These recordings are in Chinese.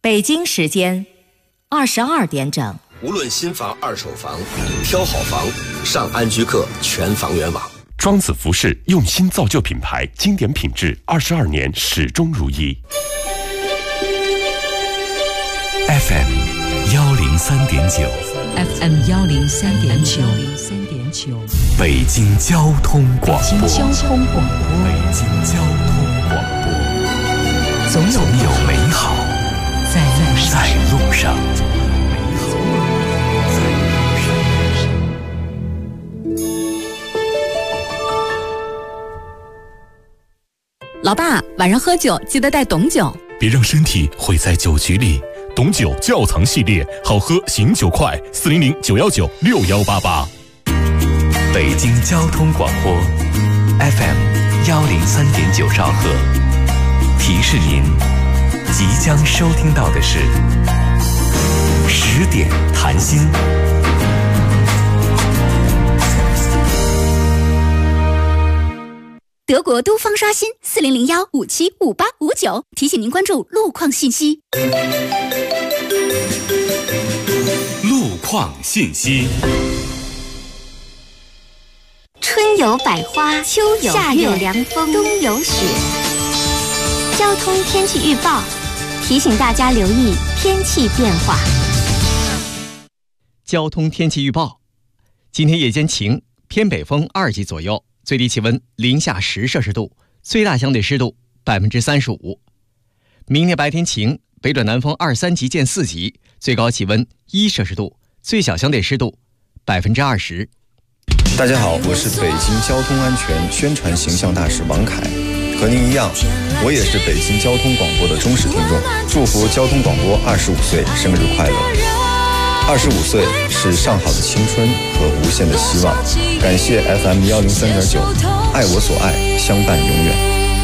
北京时间22点整。 无论新房、二手房，挑好房，上安居客全房源网。 庄子服饰用心造就品牌，经典品质，22年始终如一。 FM 103.9 FM 103.9 北京交通广播。 北京交通广播。 北京交通广播。总有美好在路上。 老爸，晚上喝酒记得带董酒， 别让身体毁在酒局里。董酒窖藏系列，好喝醒酒快，400-919-6188。北京交通广播 FM 103.9兆赫，提示您即将收听到的是10点谈心。 德国都方刷新4001575859，提醒您关注路况信息。 路况信息。 春有百花，秋有夏有凉风，冬有雪。交通天气预报提醒大家留意天气变化。 交通天气预报：今天夜间晴，偏北风2级左右。最低气温零下10摄氏度，最大相对湿度35%。明天白天晴，北转南风2-3级见4级，最高气温1摄氏度，最小相对湿度20%。 大家好，我是北京交通安全宣传形象大使王凯，和您一样，我也是北京交通广播的忠实听众，祝福交通广播25岁生日快乐。25岁是上好的青春和无限的希望，感谢 FM 103.9，爱我所爱，相伴永远。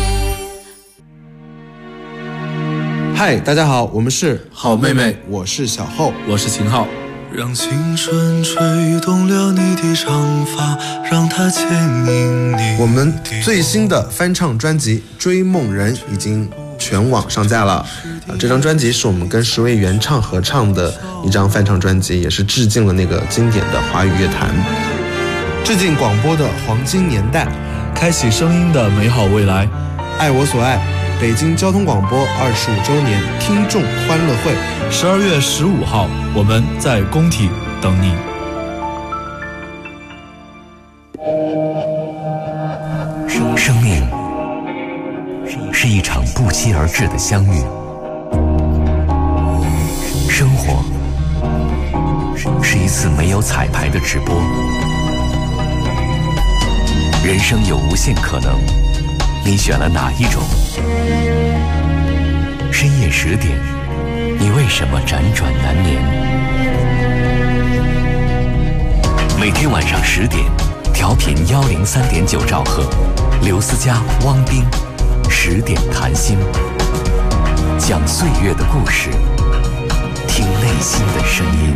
嗨，大家好，我们是好妹妹， 我是小厚， 我是秦昊。 让青春吹动了你的长发，让它牵引你。 我们最新的翻唱专辑《追梦人》已经全网上架了。这张专辑是我们跟10位原唱合唱的一张翻唱专辑，也是致敬了那个经典的华语乐坛，致敬广播的黄金年代， 开启声音的美好未来。 爱我所爱，北京交通广播25周年听众欢乐会 ，12月15号，我们在工体等你。 生命是一场不期而至的相遇，生活是一次没有彩排的直播，人生有无限可能，你选了哪一种？深夜10点，你为什么辗转难眠？每天晚上10点，调频103.9兆赫，刘思佳、汪冰10点谈心，讲岁月的故事，听内心的声音。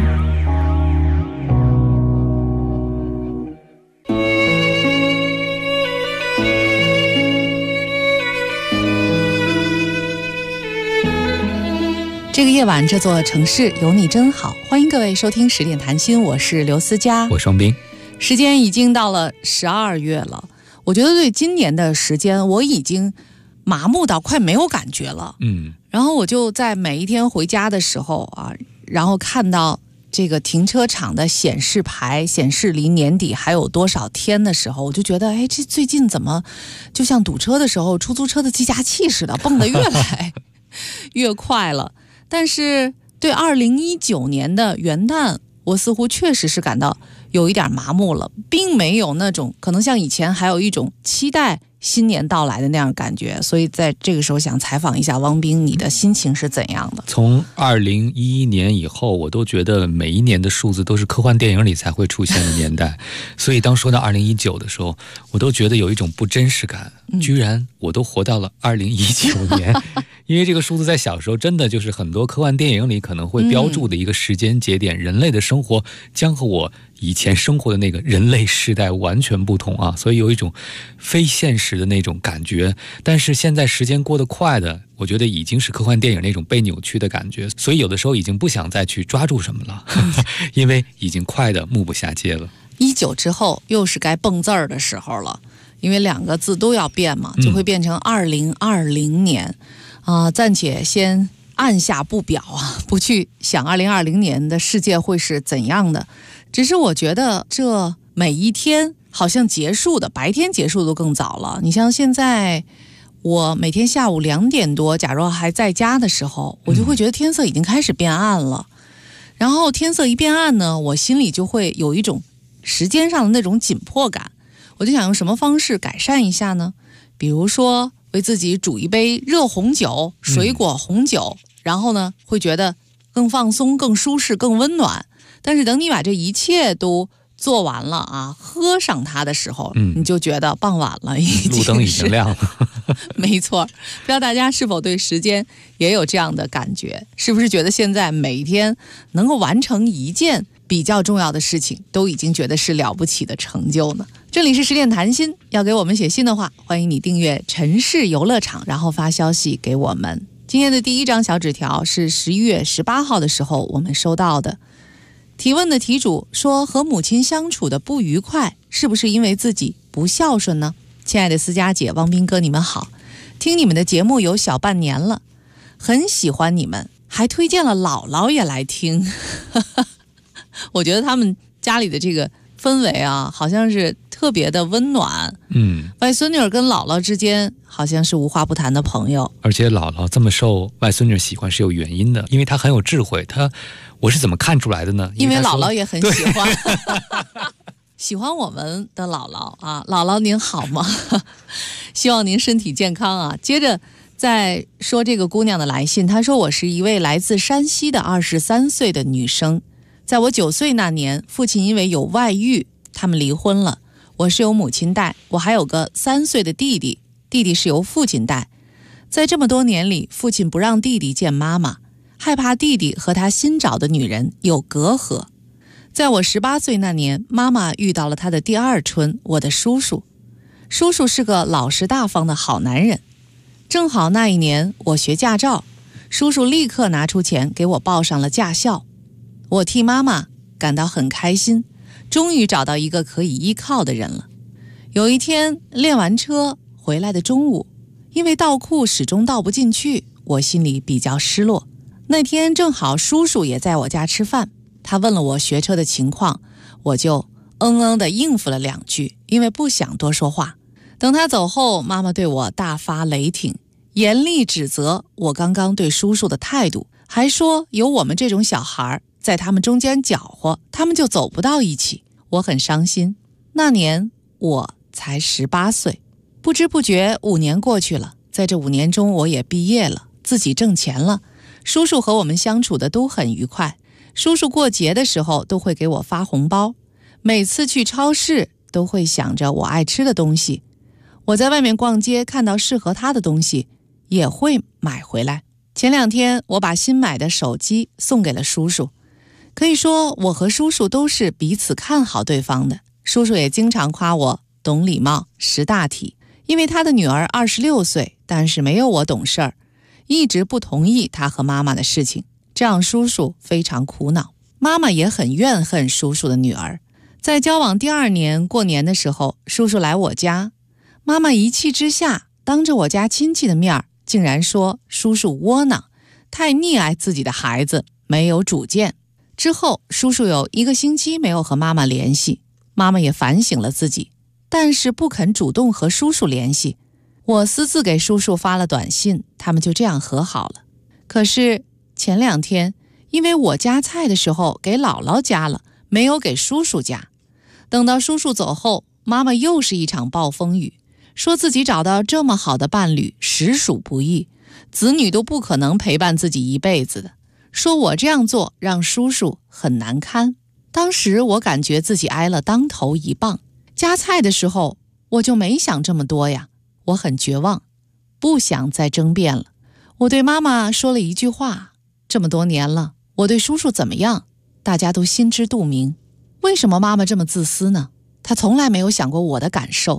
这个夜晚，这座城市有你真好。欢迎各位收听10点谈心，我是刘思佳， 我是汪冰。 时间已经到了12月了，我觉得对今年的时间我已经麻木到快没有感觉了。然后我就在每一天回家的时候啊，然后看到这个停车场的显示牌显示离年底还有多少天的时候，我就觉得这最近怎么就像堵车的时候出租车的计价器似的，蹦得越来越快了。但是对2019年的元旦，我似乎确实是感到有一点麻木了，并没有那种可能像以前还有一种期待新年到来的那样感觉。所以在这个时候想采访一下汪冰，你的心情是怎样的？ 从2011年以后，我都觉得每一年的数字都是科幻电影里才会出现的年代所以当说到2019的时候，我都觉得有一种不真实感，居然我都活到了2019年因为这个数字在小时候真的就是很多科幻电影里可能会标注的一个时间节点，人类的生活将和我以前生活的那个人类时代完全不同啊，所以有一种非现实实的那种感觉。但是现在时间过得快的，我觉得已经是科幻电影那种被扭曲的感觉，所以有的时候已经不想再去抓住什么了，因为已经快的目不暇接了。 19之后又是该蹦字儿的时候了，因为2个字都要变嘛，就会变成2020年暂且先按下不表啊，不去想2020年的世界会是怎样的。只是我觉得这每一天好像结束的，白天结束都更早了。你像现在我每天下午2点多，假如还在家的时候，我就会觉得天色已经开始变暗了。然后天色一变暗呢，我心里就会有一种时间上的那种紧迫感。我就想用什么方式改善一下呢？比如说为自己煮一杯热红酒，水果红酒，然后呢会觉得更放松、更舒适、更温暖。但是等你把这一切都做完了啊，喝上它的时候，你就觉得傍晚了， 路灯已经亮了。 没错，不知道大家是否对时间也有这样的感觉？是不是觉得现在每一天能够完成一件比较重要的事情，都已经觉得是了不起的成就呢？这里是十点谈心，要给我们写信的话，欢迎你订阅城市游乐场，然后发消息给我们。今天的第一张小纸条是11月18号的时候我们收到的。提问的题主说，和母亲相处的不愉快，是不是因为自己不孝顺呢？亲爱的思佳姐、汪斌哥，你们好，听你们的节目有小半年了，很喜欢你们，还推荐了姥姥也来听。我觉得他们家里的这个氛围啊，好像是特别的温暖。外孙女跟姥姥之间好像是无话不谈的朋友。而且姥姥这么受外孙女喜欢是有原因的，因为她很有智慧。我是怎么看出来的呢？因为姥姥也很喜欢。喜欢我们的姥姥啊，姥姥您好吗？希望您身体健康啊。接着再说这个姑娘的来信，她说，我是一位来自山西的23岁的女生，在我9岁那年，父亲因为有外遇，他们离婚了。我是由母亲带，我还有个3岁的弟弟，弟弟是由父亲带。在这么多年里，父亲不让弟弟见妈妈，害怕弟弟和他新找的女人有隔阂。在我18岁那年，妈妈遇到了她的第二春，我的叔叔。叔叔是个老实大方的好男人。正好那一年我学驾照，叔叔立刻拿出钱给我报上了驾校。我替妈妈感到很开心，终于找到一个可以依靠的人了。有一天练完车回来的中午，因为倒库始终倒不进去，我心里比较失落。那天正好叔叔也在我家吃饭，他问了我学车的情况，我就地应付了2句，因为不想多说话。等他走后，妈妈对我大发雷霆，严厉指责我刚刚对叔叔的态度，还说有我们这种小孩在他们中间搅和，他们就走不到一起。我很伤心。那年我才18岁。不知不觉5年过去了，在这5年中我也毕业了，自己挣钱了。叔叔和我们相处的都很愉快，叔叔过节的时候都会给我发红包，每次去超市都会想着我爱吃的东西。我在外面逛街看到适合他的东西，也会买回来。前2天我把新买的手机送给了叔叔，可以说我和叔叔都是彼此看好对方的。叔叔也经常夸我懂礼貌、识大体，因为他的女儿26岁，但是没有我懂事儿，一直不同意他和妈妈的事情，这让叔叔非常苦恼。妈妈也很怨恨叔叔的女儿。在交往第2年过年的时候，叔叔来我家，妈妈一气之下，当着我家亲戚的面竟然说叔叔窝囊，太溺爱自己的孩子，没有主见。之后叔叔有1个星期没有和妈妈联系，妈妈也反省了自己，但是不肯主动和叔叔联系。我私自给叔叔发了短信，他们就这样和好了。可是前2天，因为我夹菜的时候给姥姥夹了，没有给叔叔夹。等到叔叔走后，妈妈又是一场暴风雨，说自己找到这么好的伴侣实属不易，子女都不可能陪伴自己一辈子的，说我这样做让叔叔很难堪。当时我感觉自己挨了当头一棒，夹菜的时候我就没想这么多呀，我很绝望，不想再争辩了。我对妈妈说了一句话，这么多年了，我对叔叔怎么样，大家都心知肚明。为什么妈妈这么自私呢？她从来没有想过我的感受。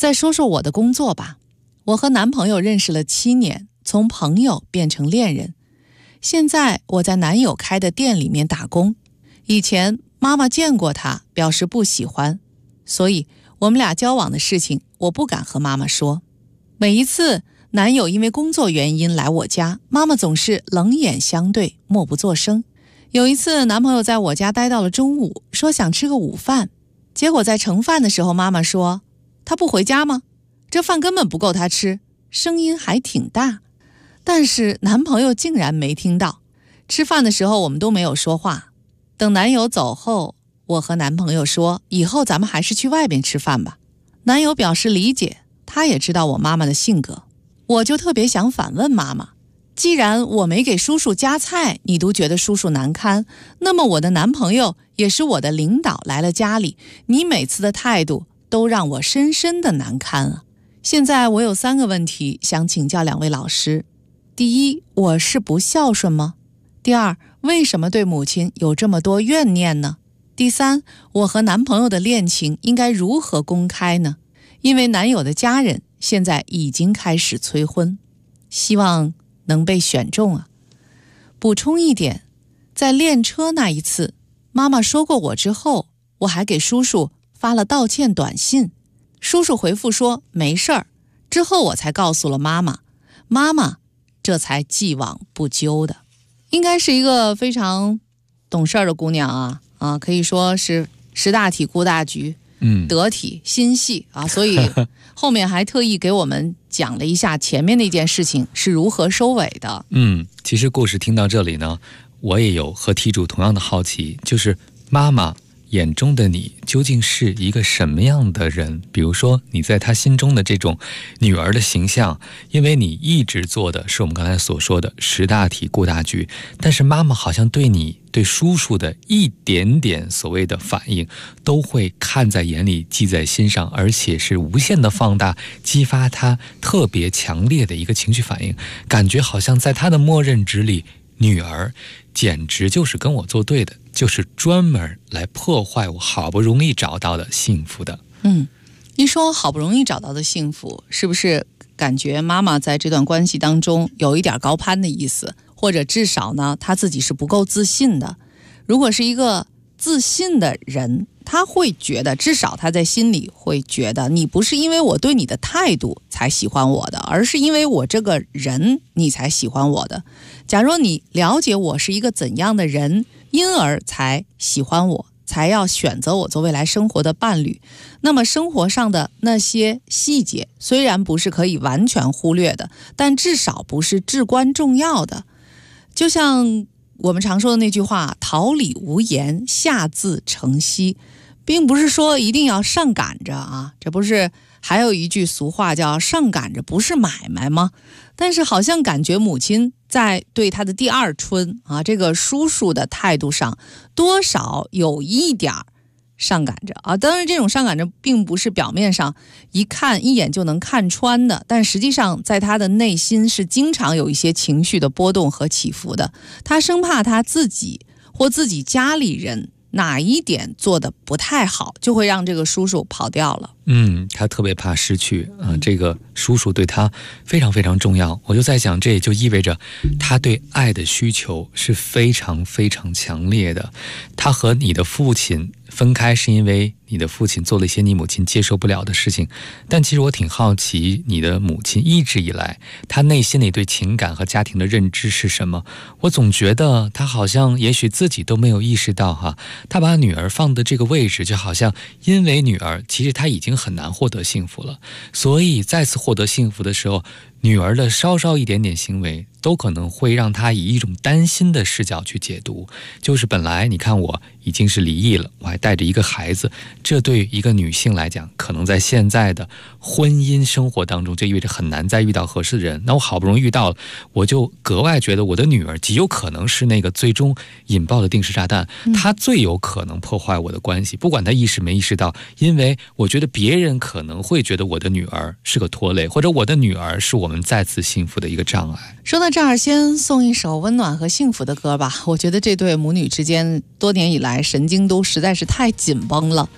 再说说我的工作吧。我和男朋友认识了7年，从朋友变成恋人。现在我在男友开的店里面打工。以前妈妈见过他，表示不喜欢，所以我们俩交往的事情我不敢和妈妈说。每一次男友因为工作原因来我家，妈妈总是冷眼相对，默不作声。有一次男朋友在我家待到了中午，说想吃个午饭，结果在盛饭的时候，妈妈说他不回家吗？这饭根本不够他吃，声音还挺大。但是男朋友竟然没听到。吃饭的时候我们都没有说话。等男友走后，我和男朋友说以后咱们还是去外边吃饭吧。男友表示理解，他也知道我妈妈的性格。我就特别想反问妈妈，既然我没给叔叔夹菜你都觉得叔叔难堪，那么我的男朋友也是我的领导来了家里，你每次的态度都让我深深的难堪啊。现在我有3个问题想请教2位老师。第一，我是不孝顺吗？第二，为什么对母亲有这么多怨念呢？第三，我和男朋友的恋情应该如何公开呢？因为男友的家人现在已经开始催婚，希望能被选中啊。补充一点，在练车那一次，妈妈说过我之后，我还给叔叔发了道歉短信，叔叔回复说没事儿，之后我才告诉了妈妈，妈妈这才既往不咎的。应该是一个非常懂事儿的姑娘啊，可以说是识大体顾大局，得体心细啊，所以后面还特意给我们讲了一下前面那件事情是如何收尾的。 其实故事听到这里呢，我也有和题主同样的好奇，就是妈妈眼中的你究竟是一个什么样的人？比如说你在她心中的这种女儿的形象，因为你一直做的是我们刚才所说的识大体顾大局，但是妈妈好像对你对叔叔的一点点所谓的反应都会看在眼里，记在心上，而且是无限的放大，激发她特别强烈的一个情绪反应，感觉好像在她的默认值里，女儿简直就是跟我作对的，就是专门来破坏我好不容易找到的幸福的。 你说好不容易找到的幸福，是不是感觉妈妈在这段关系当中有一点高攀的意思，或者至少呢她自己是不够自信的？如果是一个自信的人，他会觉得，至少他在心里会觉得，你不是因为我对你的态度才喜欢我的，而是因为我这个人你才喜欢我的。假如你了解我是一个怎样的人，因而才喜欢我，才要选择我做未来生活的伴侣，那么生活上的那些细节虽然不是可以完全忽略的，但至少不是至关重要的。就像我们常说的那句话，桃李无言，下自成蹊，并不是说一定要上赶着啊，这不是还有一句俗话叫上赶着不是买卖吗？但是好像感觉母亲在对他的第二春啊，这个叔叔的态度上多少有一点上赶着啊。当然这种上赶着并不是表面上一看一眼就能看穿的，但实际上在他的内心是经常有一些情绪的波动和起伏的。他生怕他自己或自己家里人哪一点做的不太好，就会让这个叔叔跑掉了。 他特别怕失去这个叔叔对他非常非常重要。我就在想，这也就意味着他对爱的需求是非常非常强烈的。他和你的父亲分开是因为你的父亲做了一些你母亲接受不了的事情，但其实我挺好奇你的母亲一直以来她内心里对情感和家庭的认知是什么。我总觉得她好像也许自己都没有意识到她把女儿放的这个位置，就好像因为女儿其实她已经很难获得幸福了，所以再次获得幸福的时候，女儿的稍稍一点点行为都可能会让她以一种担心的视角去解读。就是本来你看我已经是离异了，我还带着一个孩子，这对一个女性来讲，可能在现在的婚姻生活当中就意味着很难再遇到合适的人。那我好不容易遇到了，我就格外觉得我的女儿极有可能是那个最终引爆的定时炸弹，她最有可能破坏我的关系，不管她意识没意识到，因为我觉得别人可能会觉得我的女儿是个拖累，或者我的女儿是我们再次幸福的一个障碍。 说到这儿，先送一首温暖和幸福的歌吧。我觉得这对母女之间多年以来神经都实在是太紧绷了。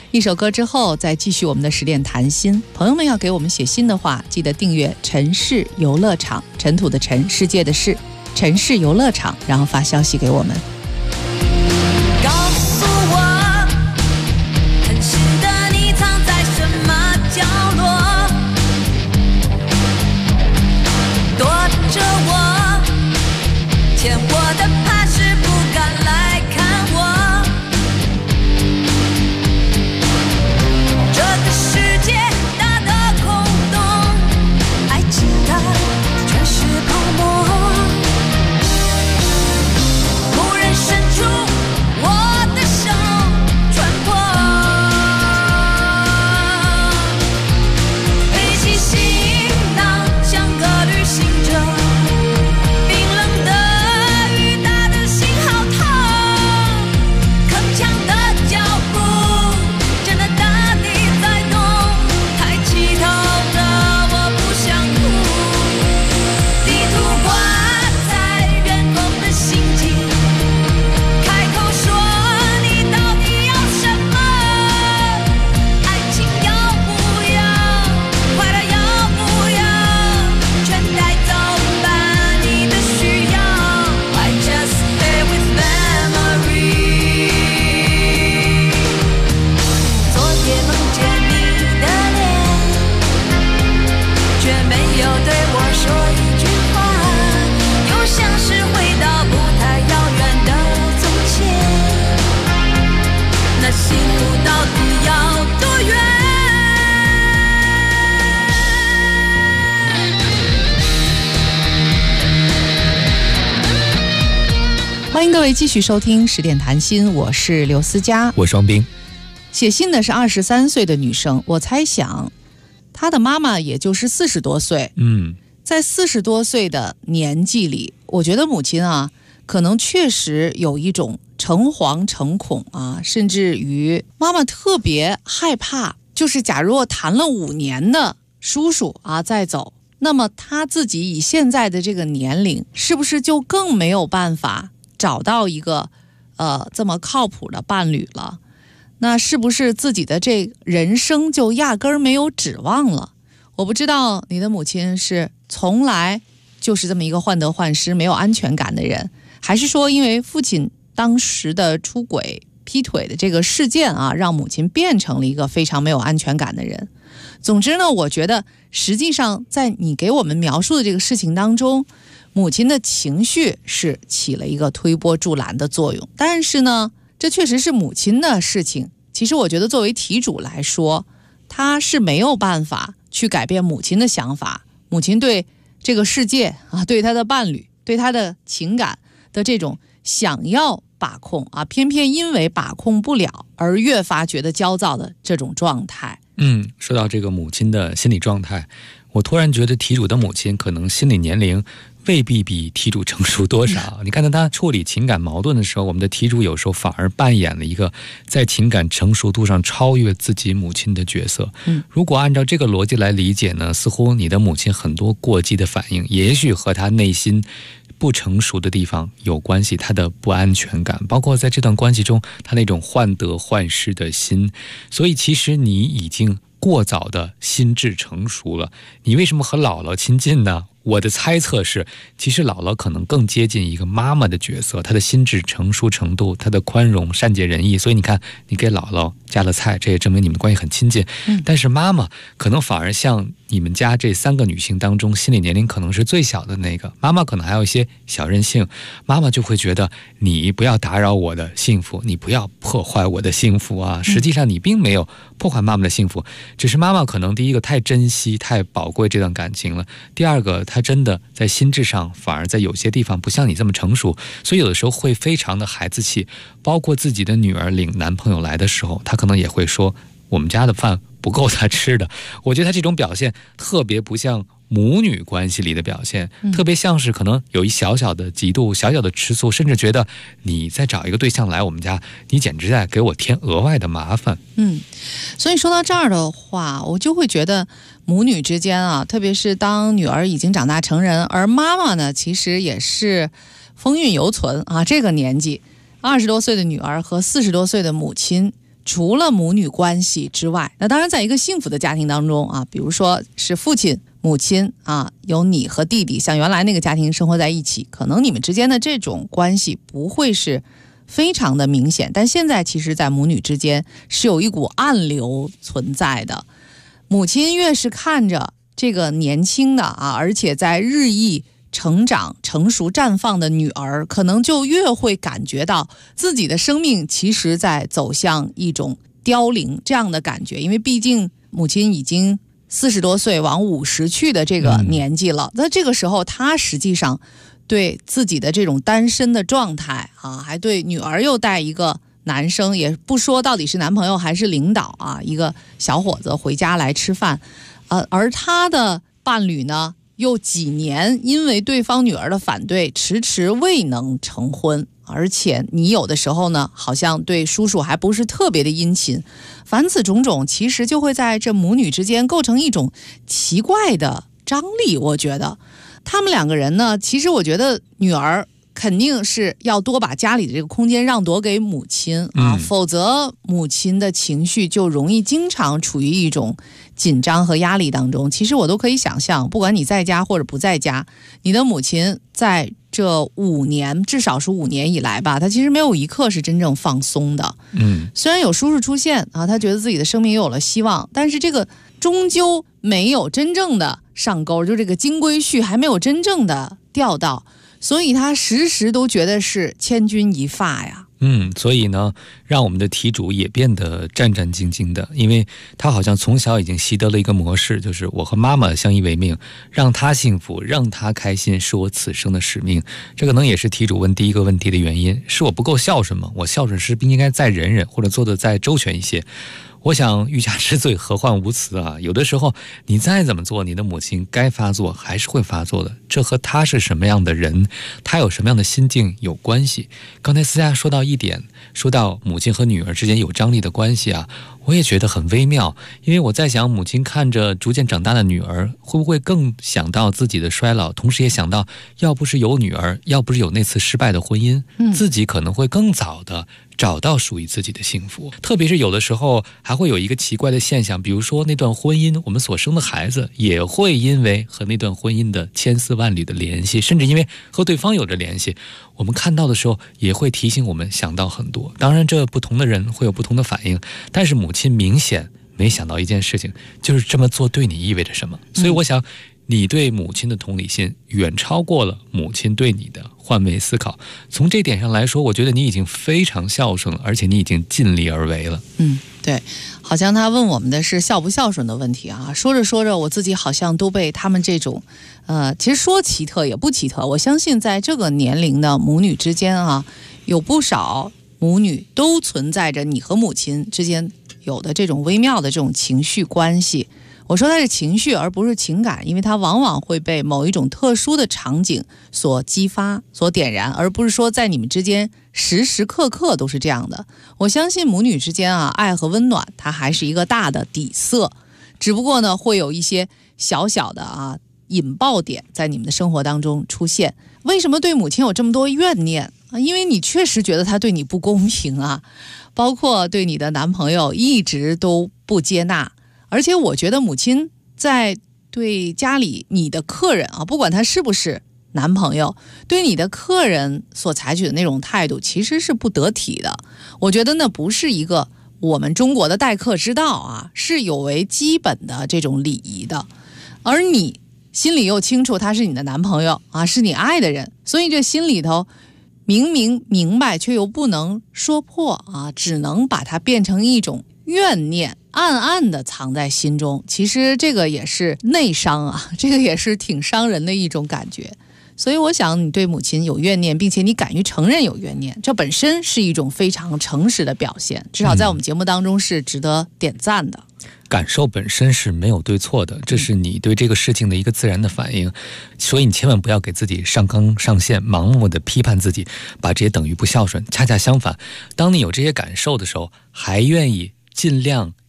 一首歌之后再继续我们的10点谈心。朋友们要给我们写信的话，记得订阅尘世游乐场，尘土的尘，世界的世，尘世游乐场，然后发消息给我们。 告诉我，诚实的你藏在什么角落，躲着我，欠我的怕是不敢来看我。这个世界大的空洞，爱情的全是泡沫，无人伸出我的手穿破，背起行囊像个旅行者，冰冷的雨打得心好痛，铿锵的脚步真的大地在动，太奇特了我不想哭，地图挂在远空的星际，开口说你到底要什么，爱情要不要，快乐要不要，全带走吧你的需要， I just stay with memory。 昨夜梦见你的脸，却没有对我说一句话，又像是回到不太遥远的从前，那幸福到底要多远？ 欢迎各位继续收听10点谈心，我是刘思佳， 我双冰。 写信的是23岁的女生，我猜想她的妈妈也就是40多岁。在40多岁的年纪里，我觉得母亲啊，可能确实有一种诚惶诚恐啊，甚至于妈妈特别害怕，就是假如我谈了5年的叔叔啊再走，那么她自己以现在的这个年龄，是不是就更没有办法找到一个这么靠谱的伴侣了？那是不是自己的这人生就压根儿没有指望了？我不知道你的母亲是从来就是这么一个患得患失、没有安全感的人，还是说因为父亲当时的出轨、劈腿的这个事件啊，让母亲变成了一个非常没有安全感的人？总之呢，我觉得实际上在你给我们描述的这个事情当中，母亲的情绪是起了一个推波助澜的作用，但是呢，这确实是母亲的事情。其实我觉得作为题主来说，他是没有办法去改变母亲的想法，母亲对这个世界啊，对他的伴侣，对他的情感的这种想要把控啊，偏偏因为把控不了而越发觉得焦躁的这种状态。 说到这个母亲的心理状态，我突然觉得题主的母亲可能心理年龄未必比题主成熟多少。你看到他处理情感矛盾的时候，我们的题主有时候反而扮演了一个在情感成熟度上超越自己母亲的角色。如果按照这个逻辑来理解呢，似乎你的母亲很多过激的反应，也许和她内心不成熟的地方有关系，她的不安全感，包括在这段关系中她那种患得患失的心。所以其实你已经过早的心智成熟了。你为什么和姥姥亲近呢？我的猜测是，其实姥姥可能更接近一个妈妈的角色，她的心智成熟程度，她的宽容、善解人意。所以你看，你给姥姥夹了菜，这也证明你们关系很亲近。但是妈妈可能反而像你们家这3个女性当中，心理年龄可能是最小的那个。妈妈可能还有一些小任性，妈妈就会觉得你不要打扰我的幸福，你不要破坏我的幸福啊。实际上你并没有破坏妈妈的幸福，只是妈妈可能第一个太珍惜、太宝贵这段感情了，第二个她真的在心智上反而在有些地方不像你这么成熟，所以有的时候会非常的孩子气。包括自己的女儿领男朋友来的时候，她可能也会说我们家的饭不够她吃的。我觉得她这种表现特别不像母女关系里的表现，特别像是可能有一小小的嫉妒、小小的吃醋，甚至觉得你再找一个对象来我们家，你简直在给我添额外的麻烦。 所以说到这儿的话，我就会觉得母女之间啊，特别是当女儿已经长大成人，而妈妈呢其实也是风韵犹存啊，这个年纪20多岁的女儿和40多岁的母亲除了母女关系之外，那当然在一个幸福的家庭当中啊，比如说是父亲母亲啊，有你和弟弟，像原来那个家庭生活在一起，可能你们之间的这种关系不会是非常的明显，但现在其实在母女之间是有一股暗流存在的。母亲越是看着这个年轻的啊，而且在日益成长成熟绽放的女儿，可能就越会感觉到自己的生命其实在走向一种凋零这样的感觉，因为毕竟母亲已经40多岁往50去的这个年纪了，那这个时候她实际上对自己的这种单身的状态啊，还对女儿又带一个男生，也不说到底是男朋友还是领导啊，一个小伙子回家来吃饭，而他的伴侣呢又几年因为对方女儿的反对迟迟未能成婚，而且你有的时候呢好像对叔叔还不是特别的殷勤，凡此种种其实就会在这母女之间构成一种奇怪的张力。我觉得他们两个人呢，其实我觉得女儿肯定是要多把家里的这个空间让夺给母亲啊，否则母亲的情绪就容易经常处于一种紧张和压力当中。其实我都可以想象，不管你在家或者不在家，你的母亲在这5年，至少是5年以来吧，她其实没有一刻是真正放松的。虽然有叔叔出现啊，她觉得自己的生命又有了希望，但是这个终究没有真正的上钩，就这个金龟婿还没有真正的钓到，所以他时时都觉得是千钧一发呀。 所以呢，让我们的题主也变得战战兢兢的，因为他好像从小已经习得了一个模式，就是我和妈妈相依为命，让她幸福，让她开心，是我此生的使命。这可能也是题主问第一个问题的原因，是我不够孝顺吗？我孝顺是不是应该再忍忍，或者做得再周全一些？我想欲加之罪，何患无辞啊！有的时候你再怎么做，你的母亲该发作还是会发作的，这和她是什么样的人，她有什么样的心境有关系。刚才思佳说到一点，说到母亲和女儿之间有张力的关系啊，我也觉得很微妙，因为我在想，母亲看着逐渐长大的女儿，会不会更想到自己的衰老，同时也想到要不是有女儿，要不是有那次失败的婚姻，自己可能会更早的找到属于自己的幸福。特别是有的时候还会有一个奇怪的现象，比如说那段婚姻，我们所生的孩子也会因为和那段婚姻的千丝万缕的联系，甚至因为和对方有着联系，我们看到的时候也会提醒我们想到很多。当然这不同的人会有不同的反应，但是母亲明显没想到一件事情，就是这么做对你意味着什么。所以我想你对母亲的同理心远超过了母亲对你的换位思考。从这点上来说，我觉得你已经非常孝顺了，而且你已经尽力而为了。 对，好像他问我们的是孝不孝顺的问题啊。说着说着，我自己好像都被他们这种其实说奇特也不奇特，我相信在这个年龄的母女之间啊，有不少母女都存在着你和母亲之间有的这种微妙的这种情绪关系。我说它是情绪而不是情感，因为它往往会被某一种特殊的场景所激发所点燃，而不是说在你们之间时时刻刻都是这样的。我相信母女之间啊，爱和温暖它还是一个大的底色，只不过呢会有一些小小的引爆点在你们的生活当中出现。为什么对母亲有这么多怨念啊？因为你确实觉得她对你不公平啊，包括对你的男朋友一直都不接纳。而且我觉得母亲在对家里你的客人啊，不管他是不是男朋友，对你的客人所采取的那种态度其实是不得体的。我觉得那不是一个我们中国的待客之道啊，是有违基本的这种礼仪的。而你心里又清楚他是你的男朋友啊，是你爱的人，所以这心里头明明明白却又不能说破啊，只能把它变成一种怨念，暗暗的藏在心中。其实这个也是内伤啊，这个也是挺伤人的一种感觉。所以我想你对母亲有怨念，并且你敢于承认有怨念，这本身是一种非常诚实的表现，至少在我们节目当中是值得点赞的。 感受本身是没有对错的，这是你对这个事情的一个自然的反应，所以你千万不要给自己上纲上线，盲目的批判自己，把这些等于不孝顺。恰恰相反，当你有这些感受的时候，还愿意尽量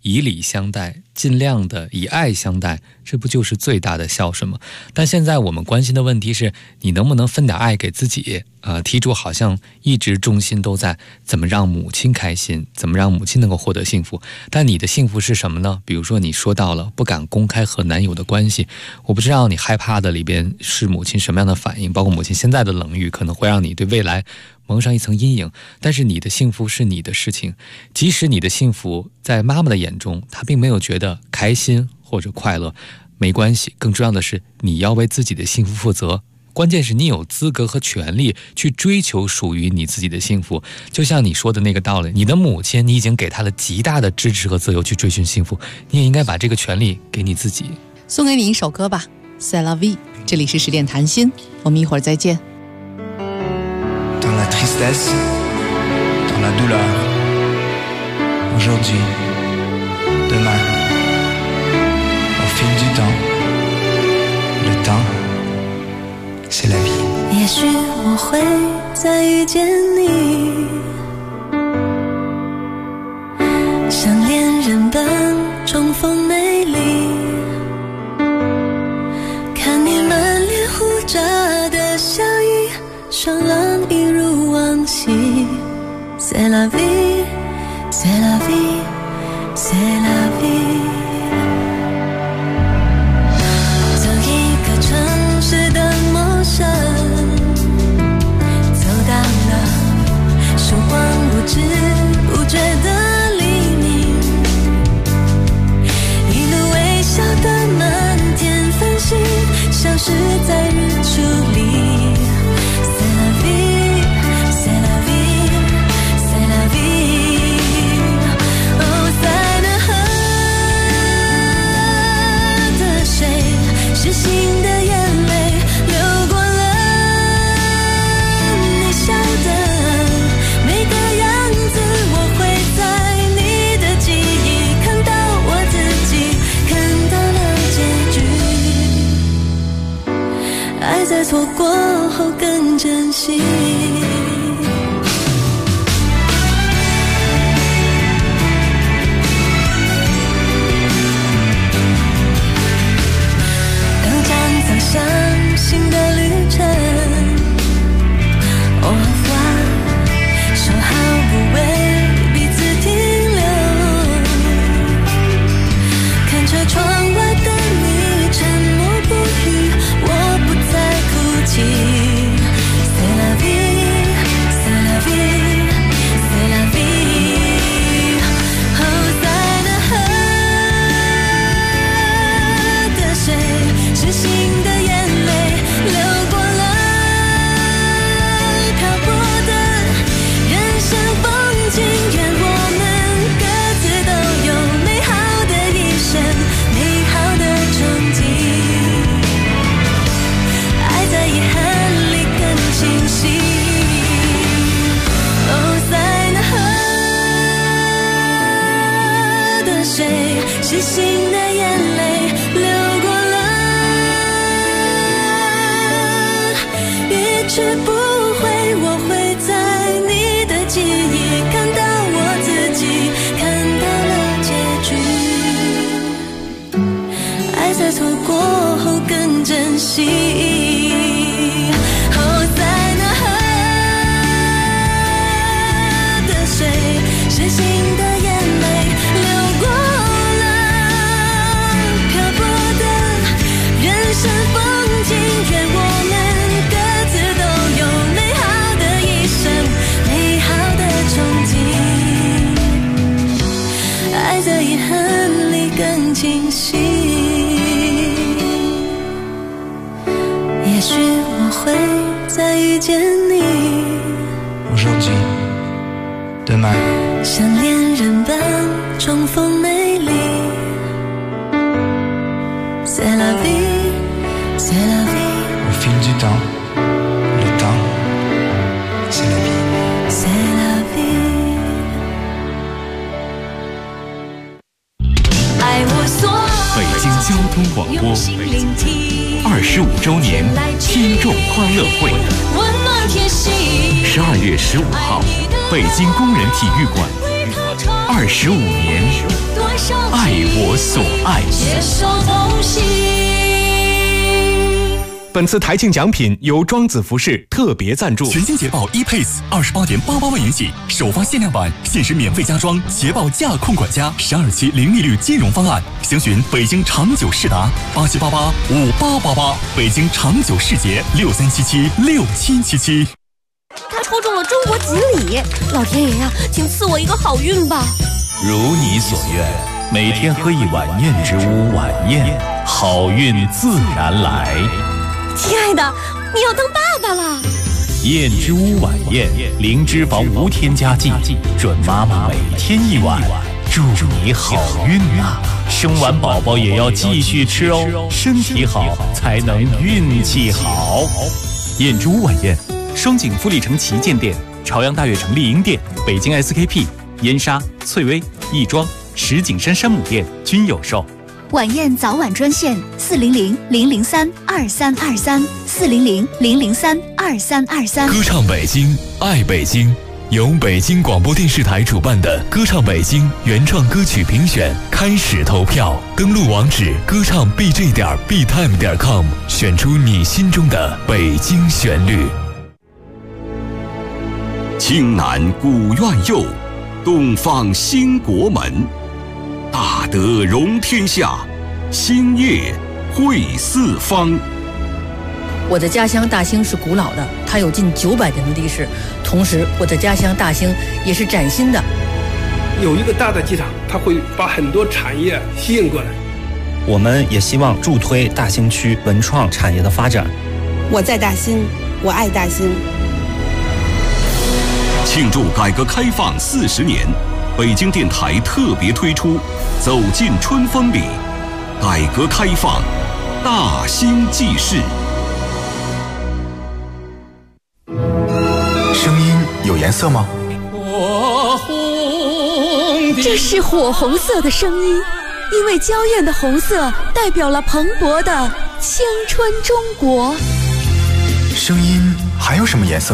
以礼相待，尽量的以爱相待，这不就是最大的孝顺吗？但现在我们关心的问题是，你能不能分点爱给自己？题主好像一直重心都在怎么让母亲开心，怎么让母亲能够获得幸福。但你的幸福是什么呢？比如说你说到了不敢公开和男友的关系，我不知道你害怕的里边是母亲什么样的反应，包括母亲现在的冷遇可能会让你对未来蒙上一层阴影。但是你的幸福是你的事情，即使你的幸福在妈妈的眼中她并没有觉得开心或者快乐，没关系，更重要的是你要为自己的幸福负责。关键是你有资格和权利去追求属于你自己的幸福。就像你说的那个道理，你的母亲你已经给她了极大的支持和自由去追寻幸福，你也应该把这个权利给你自己。 送给你一首歌吧， C'est la vie。 这里是十点谈心，我们一会儿再见。 Dans la tristesse, dans la douleur, aujourd'hui, demain, au fil du temps, le temps,C'est la vie。 也许我会再遇见你，像恋人般重逢美丽，看你满脸胡渣的笑意，双浪一如往昔。C'est la vie, c'est la vie, c'est la vie。 走一个城市的陌生，走到了时光不知不觉的黎明，一路微笑的满天繁星，消失在日出里。C'est la vie, c'est la vie, c'est la vie。 哦，在那河的水是心的眼泪，流过了你笑的每个样子，我会在你的记忆看到我自己，看到了结局。爱在错过后更珍惜。向新的旅程，au revoir， 说好不为彼此停留，看着窗外的你沉默不语，我不再哭泣。C'est la vie, c'est la vie, c'est la vie。 哦，在那河的水是心的流过了漂泊的人生风景，愿我们各自都有美好的一生，美好的憧憬。爱在遗憾里更清晰。哦，在那河的水是心的眼泪，流过了一去不回，我会在你的记忆看到我自己，看到了结局。爱在错过后更珍惜。哦，在那河的水是心的眼泪，流过了漂泊的人生风景，愿我们爱在遗憾里更清晰。也许我会再遇见你， Aujourd'hui, demain， 像恋人般重逢美丽。C'est la vie, c'est la vie。 Au fil du temps, le temps, c'est la vie. C'est la vie。 爱我所北京交通广播25周年听众欢乐会，12月15号，北京工人体育馆 25年，爱我所爱。 本次台庆奖品由庄子服饰特别赞助。 全新捷豹 ePace28.88万元起，首发限量版，限时免费加装捷豹驾控管家12期零利率金融方案。详询北京长久世达87885888，北京长久世捷63776777。 他抽中了中国锦鲤，老天爷呀，请赐我一个好运吧！ 如你所愿，每天喝一碗燕之屋晚宴，好运自然来。 亲爱的，你要当爸爸了！ 燕之屋晚宴，零脂肪无添加剂，准妈妈每天一碗，祝你好运啊！生完宝宝也要继续吃哦，身体好才能运气好。 燕之屋晚宴，双井富力城旗舰店、朝阳大悦城丽婴店、北京 SKP、燕莎、翠微、亦庄、石景山山姆店均有售。 晚宴早晚专线400-003-2323，400-003-2323。 歌唱北京，爱北京，由北京广播电视台主办的歌唱北京原创歌曲评选开始投票，登录网址歌唱 bj.btime.com， 选出你心中的北京旋律。 青南古院右，东方兴国门。大德容天下，兴业惠四方。 我的家乡大兴是古老的，它有近900年的历史。同时，我的家乡大兴也是崭新的。 有一个大的机场，它会把很多产业吸引过来。 我们也希望助推大兴区文创产业的发展。 我在大兴，我爱大兴。 庆祝改革开放40年，北京电台特别推出《走进春风里》，改革开放大兴记事。 声音有颜色吗？ 这是火红色的声音，因为娇艳的红色代表了蓬勃的青春中国。 声音还有什么颜色？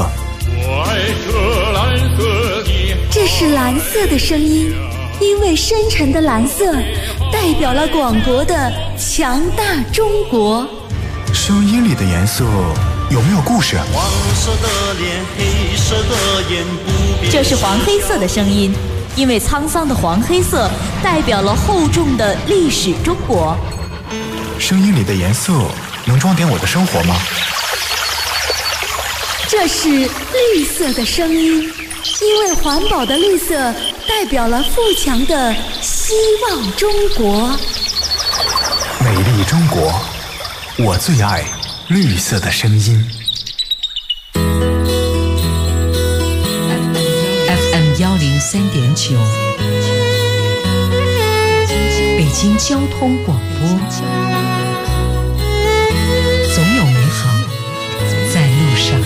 这是蓝色的声音，因为深沉的蓝色代表了广博的强大中国。 声音里的颜色有没有故事？ 黄色的脸，黑色的眼，不变。 这是黄黑色的声音，因为沧桑的黄黑色代表了厚重的历史中国。 声音里的颜色能装点我的生活吗？ 这是绿色的声音，因为环保的绿色代表了富强的希望中国。 美丽中国，我最爱绿色的声音。 FM 103.9，北京交通广播，总有美好在路上。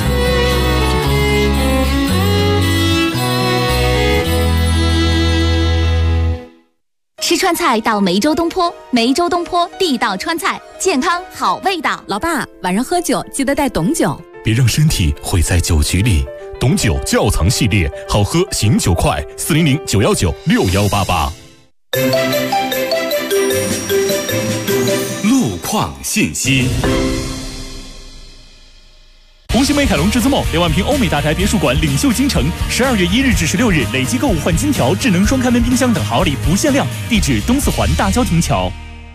吃川菜到梅州东坡，梅州东坡地道川菜，健康好味道。 老爸，晚上喝酒记得带董酒， 别让身体毁在酒局里。董酒窖藏系列，好喝醒酒快，400-919-6188。 路况信息。 红星美凯龙至尊梦2万平欧美大宅别墅馆领袖京城，12月1日至16日累计购物换金条、智能双开门冰箱等好礼不限量。地址东四环大郊亭桥。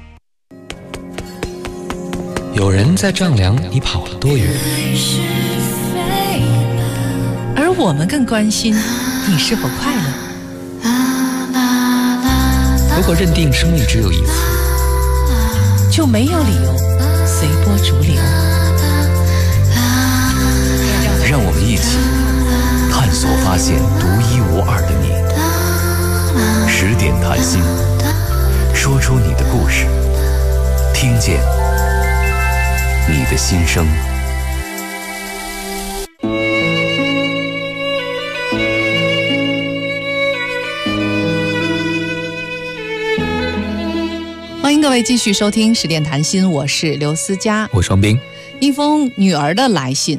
有人在丈量你跑了多远， 而我们更关心你是否快乐。 如果认定生命只有一次， 就没有理由随波逐流。 让我们一起探索发现独一无二的你。10点谈心，说出你的故事，听见你的心声。 欢迎各位继续收听10点谈心，我是刘思佳， 我双冰。 一封女儿的来信，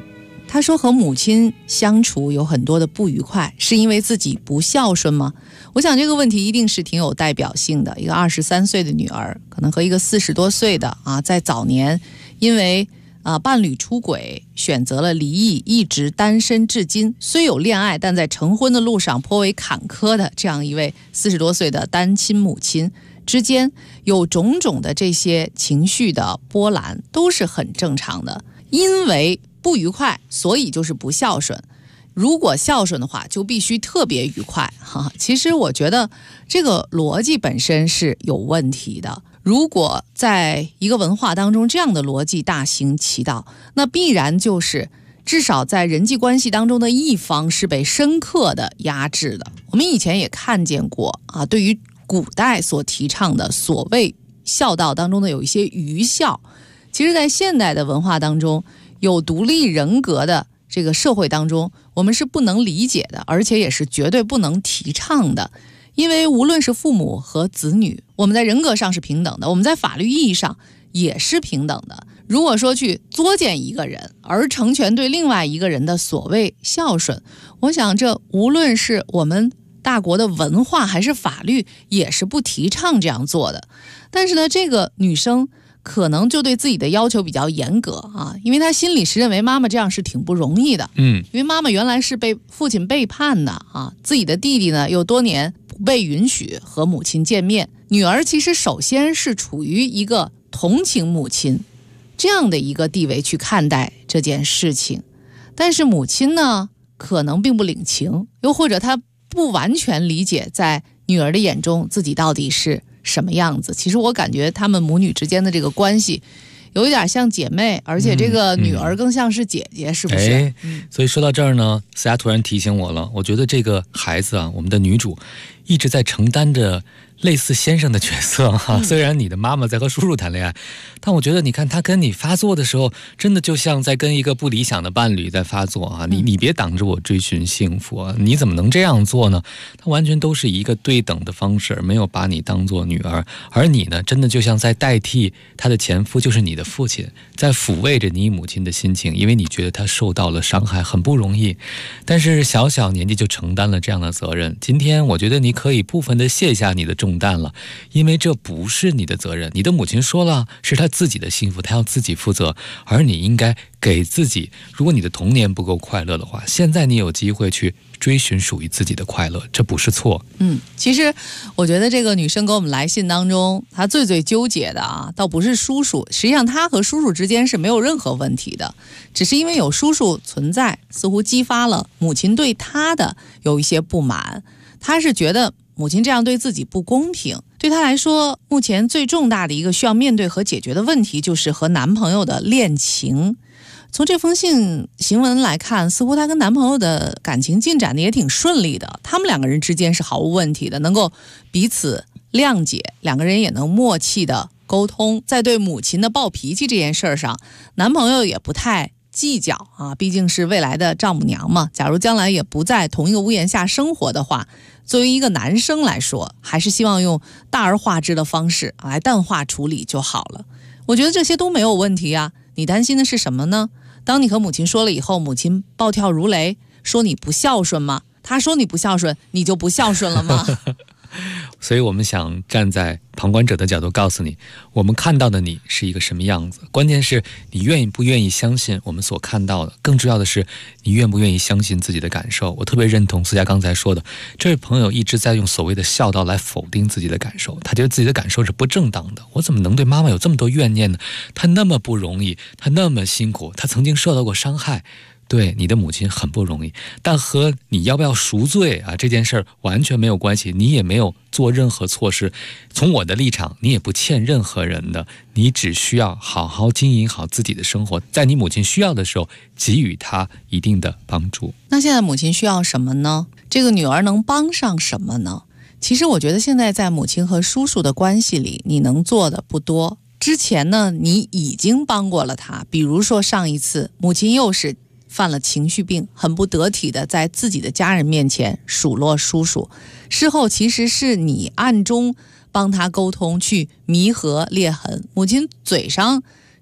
他说和母亲相处有很多的不愉快，是因为自己不孝顺吗？我想这个问题一定是挺有代表性的。一个23岁的女儿，可能和一个40多岁的在早年因为伴侣出轨选择了离异，一直单身至今，虽有恋爱，但在成婚的路上颇为坎坷的这样一位40多岁的单亲母亲之间，有种种的这些情绪的波澜，都是很正常的。因为不愉快，所以就是不孝顺。如果孝顺的话，就必须特别愉快其实我觉得这个逻辑本身是有问题的。如果在一个文化当中这样的逻辑大行其道，那必然就是至少在人际关系当中的一方是被深刻的压制的。我们以前也看见过对于古代所提倡的所谓孝道当中的有一些愚孝，其实在现代的文化当中，有独立人格的这个社会当中，我们是不能理解的，而且也是绝对不能提倡的。因为无论是父母和子女，我们在人格上是平等的，我们在法律意义上也是平等的。如果说去作践一个人而成全对另外一个人的所谓孝顺，我想这无论是我们大国的文化还是法律也是不提倡这样做的。但是呢，这个女生可能就对自己的要求比较严格因为她心里是认为妈妈这样是挺不容易的。因为妈妈原来是被父亲背叛的自己的弟弟呢又多年不被允许和母亲见面，女儿其实首先是处于一个同情母亲这样的一个地位去看待这件事情，但是母亲呢可能并不领情，又或者她不完全理解在女儿的眼中自己到底是什么样子。其实我感觉他们母女之间的这个关系有一点像姐妹，而且这个女儿更像是姐姐，是不是？ 所以说到这儿呢，思佳突然提醒我了，我觉得这个孩子我们的女主一直在承担着类似先生的角色虽然你的妈妈在和叔叔谈恋爱，但我觉得你看他跟你发作的时候，真的就像在跟一个不理想的伴侣在发作你别挡着我追寻幸福你怎么能这样做呢？他完全都是一个对等的方式，没有把你当作女儿，而你呢，真的就像在代替他的前夫，就是你的父亲，在抚慰着你母亲的心情，因为你觉得他受到了伤害，很不容易，但是小小年纪就承担了这样的责任。今天我觉得你可以部分的卸下你的重担了，因为这不是你的责任。你的母亲说了，是她自己的幸福，她要自己负责，而你应该给自己，如果你的童年不够快乐的话，现在你有机会去追寻属于自己的快乐，这不是错。 其实我觉得这个女生给我们来信当中，她最纠结的倒不是叔叔，实际上她和叔叔之间是没有任何问题的，只是因为有叔叔存在，似乎激发了母亲对她的有一些不满。她是觉得母亲这样对自己不公平，对她来说，目前最重大的一个需要面对和解决的问题就是和男朋友的恋情。从这封信行文来看，似乎她跟男朋友的感情进展的也挺顺利的，他们两个人之间是毫无问题的，能够彼此谅解，两个人也能默契的沟通。在对母亲的暴脾气这件事上，男朋友也不太计较毕竟是未来的丈母娘嘛。假如将来也不在同一个屋檐下生活的话，作为一个男生来说，还是希望用大而化之的方式来淡化处理就好了。我觉得这些都没有问题你担心的是什么呢？当你和母亲说了以后，母亲暴跳如雷，说你不孝顺吗？她说你不孝顺，你就不孝顺了吗？ 所以我们想站在旁观者的角度告诉你，我们看到的你是一个什么样子，关键是你愿不愿意相信我们所看到的，更重要的是你愿不愿意相信自己的感受。我特别认同思佳刚才说的，这位朋友一直在用所谓的孝道来否定自己的感受，他觉得自己的感受是不正当的，我怎么能对妈妈有这么多怨念呢？她那么不容易，她那么辛苦，她曾经受到过伤害，对你的母亲很不容易，但和你要不要赎罪这件事儿完全没有关系，你也没有做任何错事。从我的立场，你也不欠任何人的，你只需要好好经营好自己的生活，在你母亲需要的时候给予她一定的帮助。 那现在母亲需要什么呢？这个女儿能帮上什么呢？其实我觉得现在在母亲和叔叔的关系里，你能做的不多。之前呢，你已经帮过了她，比如说上一次母亲又是犯了情绪病，很不得体的在自己的家人面前数落叔叔，事后其实是你暗中帮他沟通，去弥合裂痕。母亲嘴上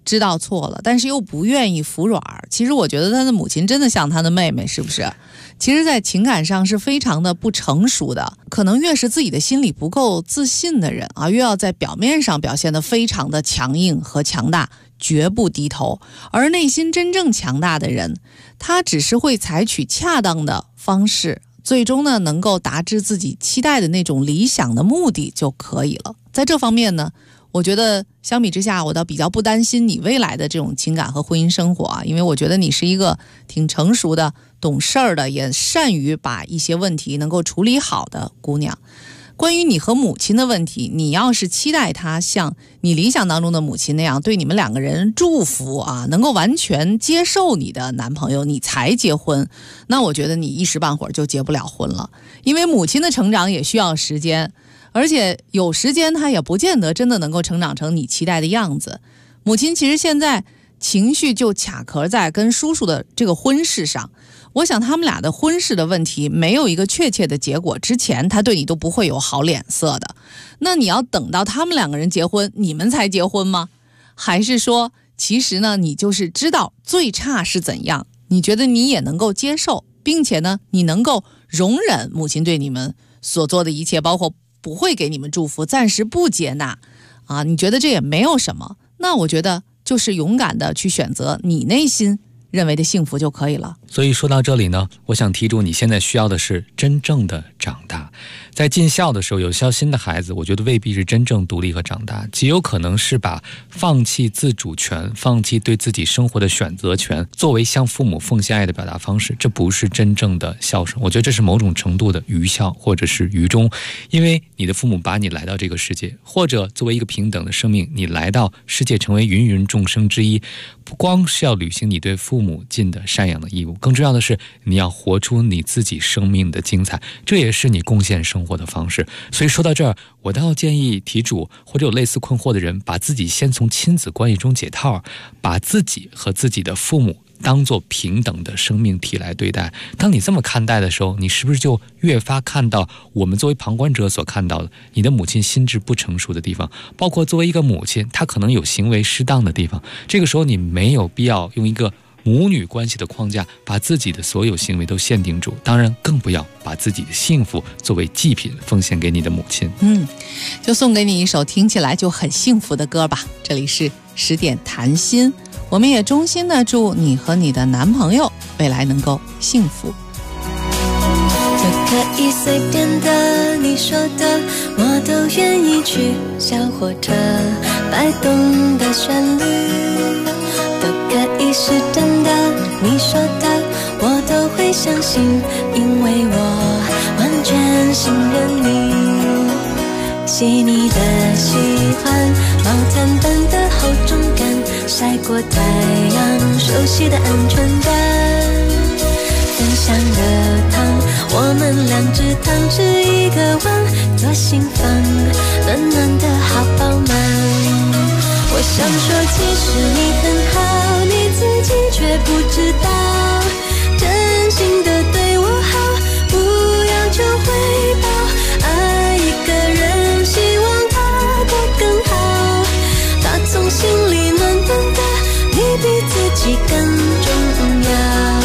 知道错了，但是又不愿意服软。其实我觉得他的母亲真的像他的妹妹，是不是？其实在情感上是非常的不成熟的，可能越是自己的心里不够自信的人啊，越要在表面上表现得非常的强硬和强大，绝不低头。而内心真正强大的人，他只是会采取恰当的方式，最终呢能够达至自己期待的那种理想的目的就可以了。在这方面呢，我觉得相比之下，我倒比较不担心你未来的这种情感和婚姻生活啊，因为我觉得你是一个挺成熟的、懂事儿的，也善于把一些问题能够处理好的姑娘。关于你和母亲的问题，你要是期待她像你理想当中的母亲那样对你们两个人祝福啊，能够完全接受你的男朋友，你才结婚，那我觉得你一时半会儿就结不了婚了，因为母亲的成长也需要时间。而且有时间他也不见得真的能够成长成你期待的样子。母亲其实现在情绪就卡壳在跟叔叔的这个婚事上，我想他们俩的婚事的问题没有一个确切的结果之前，他对你都不会有好脸色的。那你要等到他们两个人结婚你们才结婚吗？还是说其实呢你就是知道最差是怎样，你觉得你也能够接受，并且呢你能够容忍母亲对你们所做的一切，包括不会给你们祝福，暂时不接纳啊，你觉得这也没有什么，那我觉得就是勇敢的去选择你内心认为的幸福就可以了。 所以说到这里呢，我想提出你现在需要的是真正的长大。在尽孝的时候，有孝心的孩子，我觉得未必是真正独立和长大，极有可能是把放弃自主权、放弃对自己生活的选择权作为向父母奉献爱的表达方式，这不是真正的孝顺。我觉得这是某种程度的愚孝或者是愚忠，因为你的父母把你来到这个世界，或者作为一个平等的生命，你来到世界成为芸芸众生之一，不光是要履行你对父母尽的赡养的义务，更重要的是你要活出你自己生命的精彩，这也是你贡献生活的方式。所以说到这儿，我倒建议题主或者有类似困惑的人，把自己先从亲子关系中解套，把自己和自己的父母当作平等的生命体来对待。当你这么看待的时候，你是不是就越发看到我们作为旁观者所看到的你的母亲心智不成熟的地方，包括作为一个母亲她可能有行为适当的地方。这个时候你没有必要用一个母女关系的框架把自己的所有行为都限定住，当然更不要把自己的幸福作为祭品奉献给你的母亲。 就送给你一首听起来就很幸福的歌吧。这里是10点谈心，我们也衷心的祝你和你的男朋友未来能够幸福。 都可以随便的，你说的我都愿意去，小火车摆动的旋律都可以是真的，你说的我都会相信，因为我完全信任你。细腻的喜欢，毛毯般的厚重感，晒过太阳，熟悉的安全感。分享的汤，我们2只汤匙1个碗，多心房，暖暖的好饱满。我想说其实你很好，你自己却不知道，真心的对我好，不要求回报，爱一个人希望他过更好，打从心里暖暖的，你比自己更重要。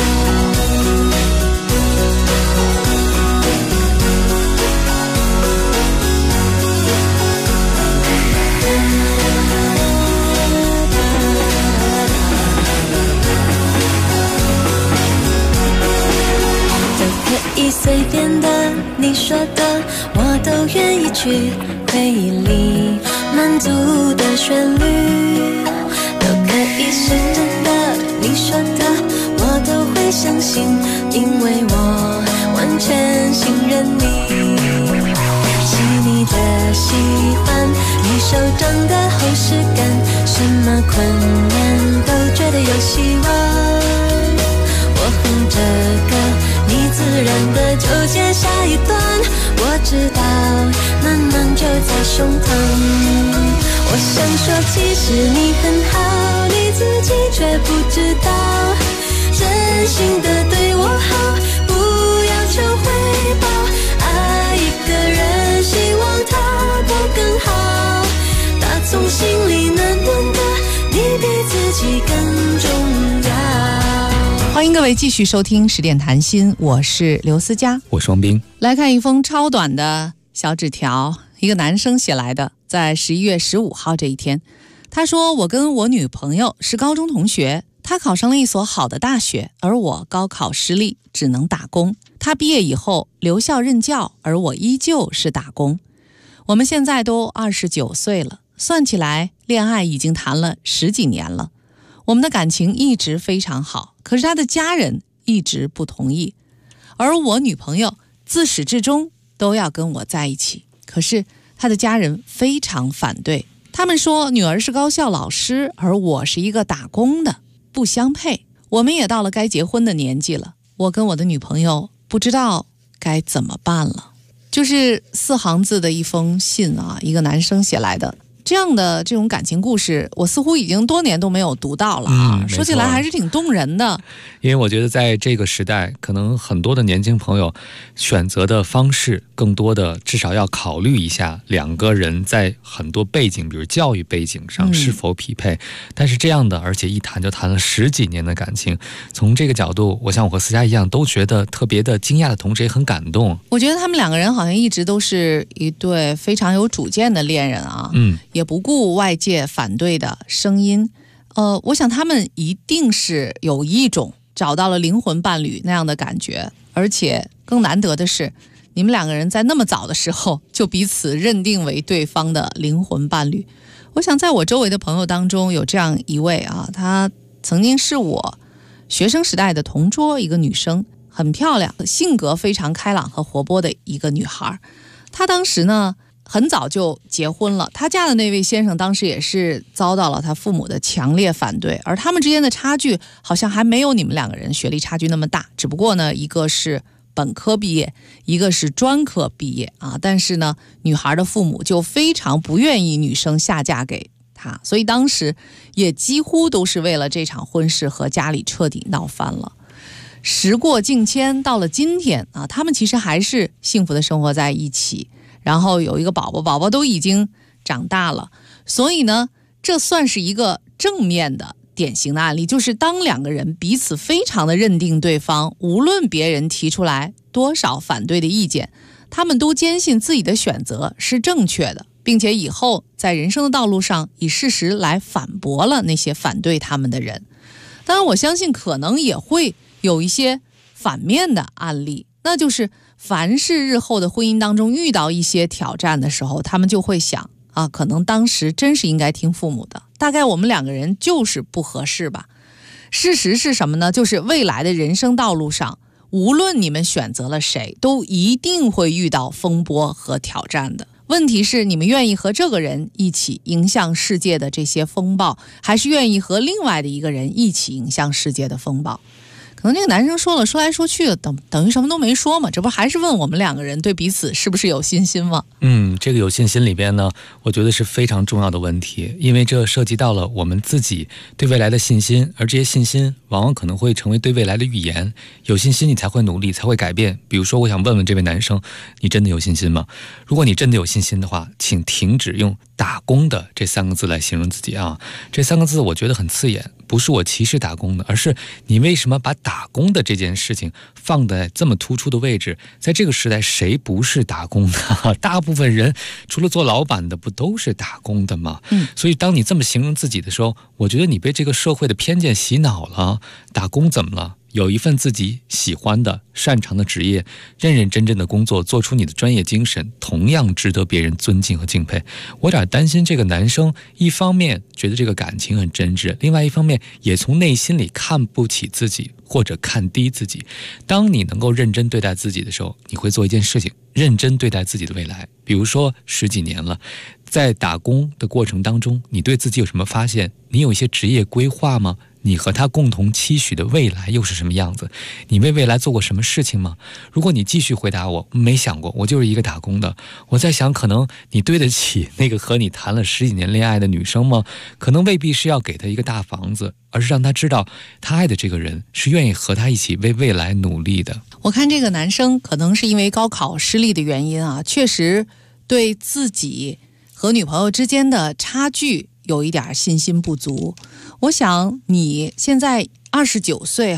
随便的，你说的我都愿意去，回忆里满足的旋律都可以是真的，你说的我都会相信，因为我完全信任你。细腻的喜欢，你手掌的厚实感，什么困难都觉得有希望。我哼着歌，你自然的就接下一段，我知道暖暖就在胸膛。我想说其实你很好，你自己却不知道，真心的对我好，不要求回报，爱一个人希望他过更好，打从心里暖暖的，你比自欢迎各位继续收听10点谈心，我是刘思佳， 我是王斌。 来看一封超短的小纸条，一个男生写来的，在11月15号这一天，他说：我跟我女朋友是高中同学，她考上了一所好的大学，而我高考失利，只能打工。她毕业以后留校任教，而我依旧是打工。我们现在都29岁了，算起来恋爱已经谈了10几年了。我们的感情一直非常好，可是他的家人一直不同意，而我女朋友自始至终都要跟我在一起，可是他的家人非常反对。他们说女儿是高校老师，而我是一个打工的，不相配。我们也到了该结婚的年纪了，我跟我的女朋友不知道该怎么办了。就是4行字的一封信啊，一个男生写来的。这种感情故事，我似乎已经多年都没有读到了啊。说起来还是挺动人的。 因为我觉得在这个时代，可能很多的年轻朋友选择的方式，更多的至少要考虑一下两个人在很多背景，比如教育背景上是否匹配。但是这样的，而且一谈就谈了10几年的感情，从这个角度，我想我和思佳一样，都觉得特别的惊讶的同时也很感动。 我觉得他们两个人好像一直都是一对非常有主见的恋人啊。也不顾外界反对的声音。我想他们一定是有一种找到了灵魂伴侣那样的感觉，而且更难得的是，你们两个人在那么早的时候就彼此认定为对方的灵魂伴侣。我想在我周围的朋友当中有这样一位啊，她曾经是我学生时代的同桌，一个女生，很漂亮，性格非常开朗和活泼的一个女孩。她当时呢很早就结婚了，她嫁的那位先生当时也是遭到了她父母的强烈反对，而他们之间的差距好像还没有你们两个人学历差距那么大，只不过呢一个是本科毕业，一个是专科毕业啊。但是呢女孩的父母就非常不愿意女生下嫁给她，所以当时也几乎都是为了这场婚事和家里彻底闹翻了。时过境迁，到了今天啊，他们其实还是幸福的生活在一起，然后有一个宝宝，宝宝都已经长大了。所以呢，这算是一个正面的典型的案例，就是当两个人彼此非常的认定对方，无论别人提出来多少反对的意见，他们都坚信自己的选择是正确的，并且以后在人生的道路上以事实来反驳了那些反对他们的人。当然我相信可能也会有一些反面的案例，那就是凡是日后的婚姻当中遇到一些挑战的时候，他们就会想啊，可能当时真是应该听父母的，大概我们两个人就是不合适吧。事实是什么呢？就是未来的人生道路上，无论你们选择了谁，都一定会遇到风波和挑战的。问题是你们愿意和这个人一起迎向世界的这些风暴，还是愿意和另外的一个人一起迎向世界的风暴？可能这个男生说来说去等于什么都没说嘛，这不还是问我们两个人对彼此是不是有信心吗？ 这个有信心里边呢，我觉得是非常重要的问题，因为这涉及到了我们自己对未来的信心，而这些信心往往可能会成为对未来的预言。有信心你才会努力，才会改变。比如说我想问问这位男生，你真的有信心吗？如果你真的有信心的话，请停止用打工的这3个字来形容自己啊。这3个字我觉得很刺眼，不是我歧视打工的，而是你为什么把打工的这件事情放在这么突出的位置？在这个时代谁不是打工的？大部分人除了做老板的不都是打工的吗？所以当你这么形容自己的时候，我觉得你被这个社会的偏见洗脑了。打工怎么了？有一份自己喜欢的擅长的职业，认认真真的工作，做出你的专业精神，同样值得别人尊敬和敬佩。我有点担心这个男生一方面觉得这个感情很真挚，另外一方面也从内心里看不起自己或者看低自己。当你能够认真对待自己的时候，你会做一件事情，认真对待自己的未来。比如说10几年了，在打工的过程当中，你对自己有什么发现？你有一些职业规划吗？你和他共同期许的未来又是什么样子？你为未来做过什么事情吗？如果你继续回答我没想过，我就是一个打工的，我在想可能你对得起那个和你谈了10几年恋爱的女生吗？可能未必是要给她一个大房子，而是让她知道她爱的这个人是愿意和她一起为未来努力的。 我看这个男生可能是因为高考失利的原因啊，确实对自己和女朋友之间的差距有一点信心不足。我想你现在29岁哈，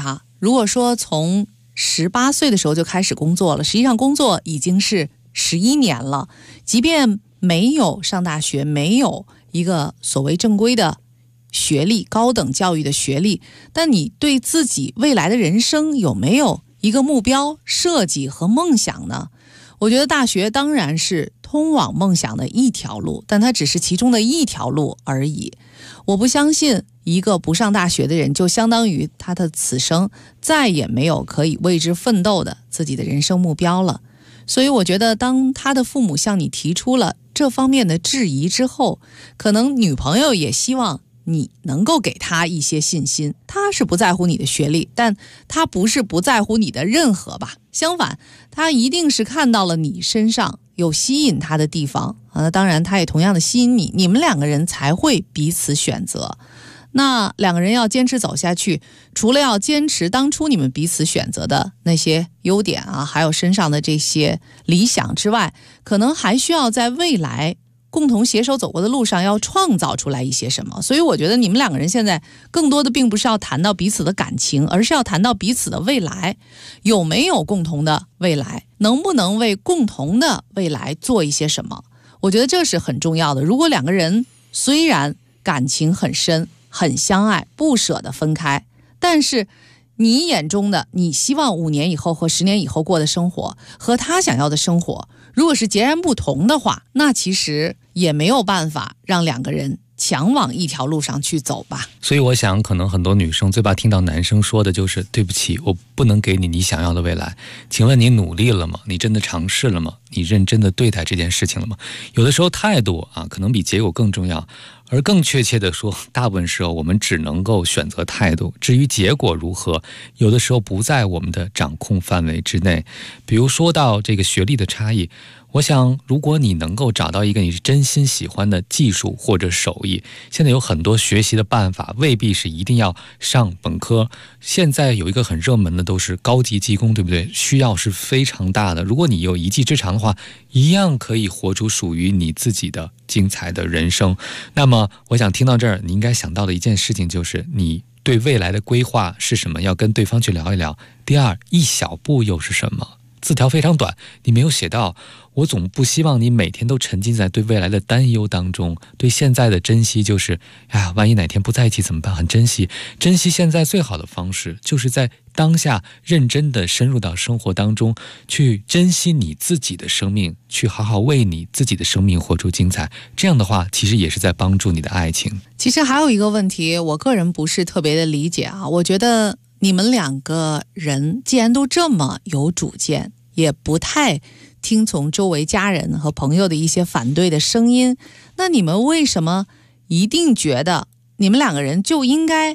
如果说从18岁的时候就开始工作了，实际上工作已经是11年了，即便没有上大学，没有一个所谓正规的学历，高等教育的学历，但你对自己未来的人生有没有一个目标设计和梦想呢？我觉得大学当然是通往梦想的一条路，但它只是其中的一条路而已。我不相信一个不上大学的人就相当于他的此生再也没有可以为之奋斗的自己的人生目标了。所以我觉得当他的父母向你提出了这方面的质疑之后，可能女朋友也希望你能够给他一些信心。他是不在乎你的学历，但他不是不在乎你的任何吧，相反，他一定是看到了你身上有吸引他的地方啊，当然他也同样的吸引你，你们两个人才会彼此选择。那两个人要坚持走下去，除了要坚持当初你们彼此选择的那些优点啊，还有身上的这些理想之外，可能还需要在未来共同携手走过的路上要创造出来一些什么。所以我觉得你们两个人现在更多的并不是要谈到彼此的感情，而是要谈到彼此的未来，有没有共同的未来，能不能为共同的未来做一些什么。我觉得这是很重要的。如果两个人虽然感情很深，很相爱，不舍得分开，但是你眼中的你希望5年以后和10年以后过的生活和他想要的生活如果是截然不同的话，那其实也没有办法让两个人强往一条路上去走吧。 所以我想可能很多女生最怕听到男生说的就是对不起，我不能给你你想要的未来。请问你努力了吗？你真的尝试了吗？你认真的对待这件事情了吗？有的时候态度啊，可能比结果更重要。而更确切的说，大部分时候我们只能够选择态度，至于结果如何，有的时候不在我们的掌控范围之内。比如说到这个学历的差异，我想如果你能够找到一个你是真心喜欢的技术或者手艺，现在有很多学习的办法，未必是一定要上本科。现在有一个很热门的都是高级技工，对不对？需要是非常大的，如果你有一技之长的话，一样可以活出属于你自己的精彩的人生。那么我想听到这儿，你应该想到的一件事情就是你对未来的规划是什么，要跟对方去聊一聊。第二，一小步又是什么？字条非常短，你没有写到，我总不希望你每天都沉浸在对未来的担忧当中，对现在的珍惜就是万一哪天不在一起怎么办，很珍惜现在最好的方式就是在当下认真的深入到生活当中，去珍惜你自己的生命，去好好为你自己的生命活出精彩。这样的话其实也是在帮助你的爱情。 其实还有一个问题，我个人不是特别的理解啊，我觉得你们两个人既然都这么有主见，也不太听从周围家人和朋友的一些反对的声音，那你们为什么一定觉得你们两个人就应该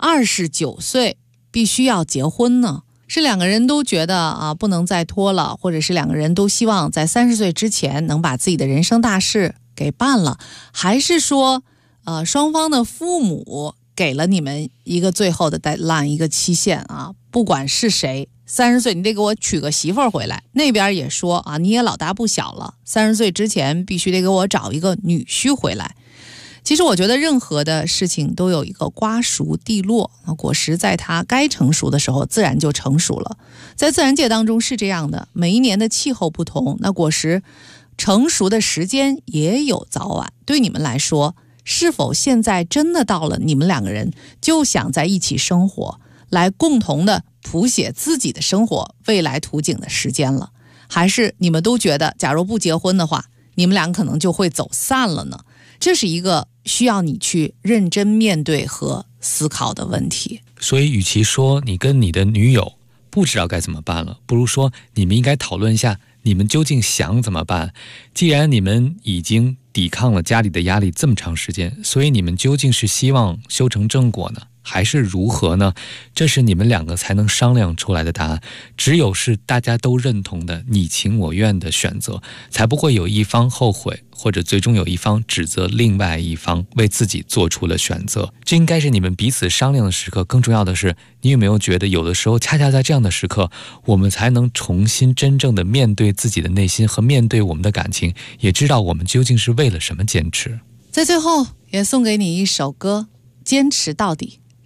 29岁必须要结婚呢？是两个人都觉得不能再拖了，或者是两个人都希望在30岁之前能把自己的人生大事给办了，还是说双方的父母给了你们一个最后的 deadline， 一个期限啊？不管是谁，30岁你得给我娶个媳妇儿回来，那边也说你也老大不小了，30岁之前必须得给我找一个女婿回来。其实我觉得任何的事情都有一个瓜熟蒂落，果实在它该成熟的时候自然就成熟了。在自然界当中是这样的，每一年的气候不同，那果实成熟的时间也有早晚。对你们来说，是否现在真的到了你们两个人就想在一起生活，来共同的谱写自己的生活未来图景的时间了？还是你们都觉得假如不结婚的话，你们俩可能就会走散了呢？这是一个需要你去认真面对和思考的问题。 所以与其说你跟你的女友不知道该怎么办了，不如说你们应该讨论一下你们究竟想怎么办。既然你们已经抵抗了家里的压力这么长时间，所以你们究竟是希望修成正果呢，还是如何呢？这是你们两个才能商量出来的答案。只有是大家都认同的你情我愿的选择，才不会有一方后悔，或者最终有一方指责另外一方为自己做出了选择。这应该是你们彼此商量的时刻。更重要的是，你有没有觉得有的时候恰恰在这样的时刻，我们才能重新真正的面对自己的内心和面对我们的感情，也知道我们究竟是为了什么坚持。 在最后也送给你一首歌，坚持到底，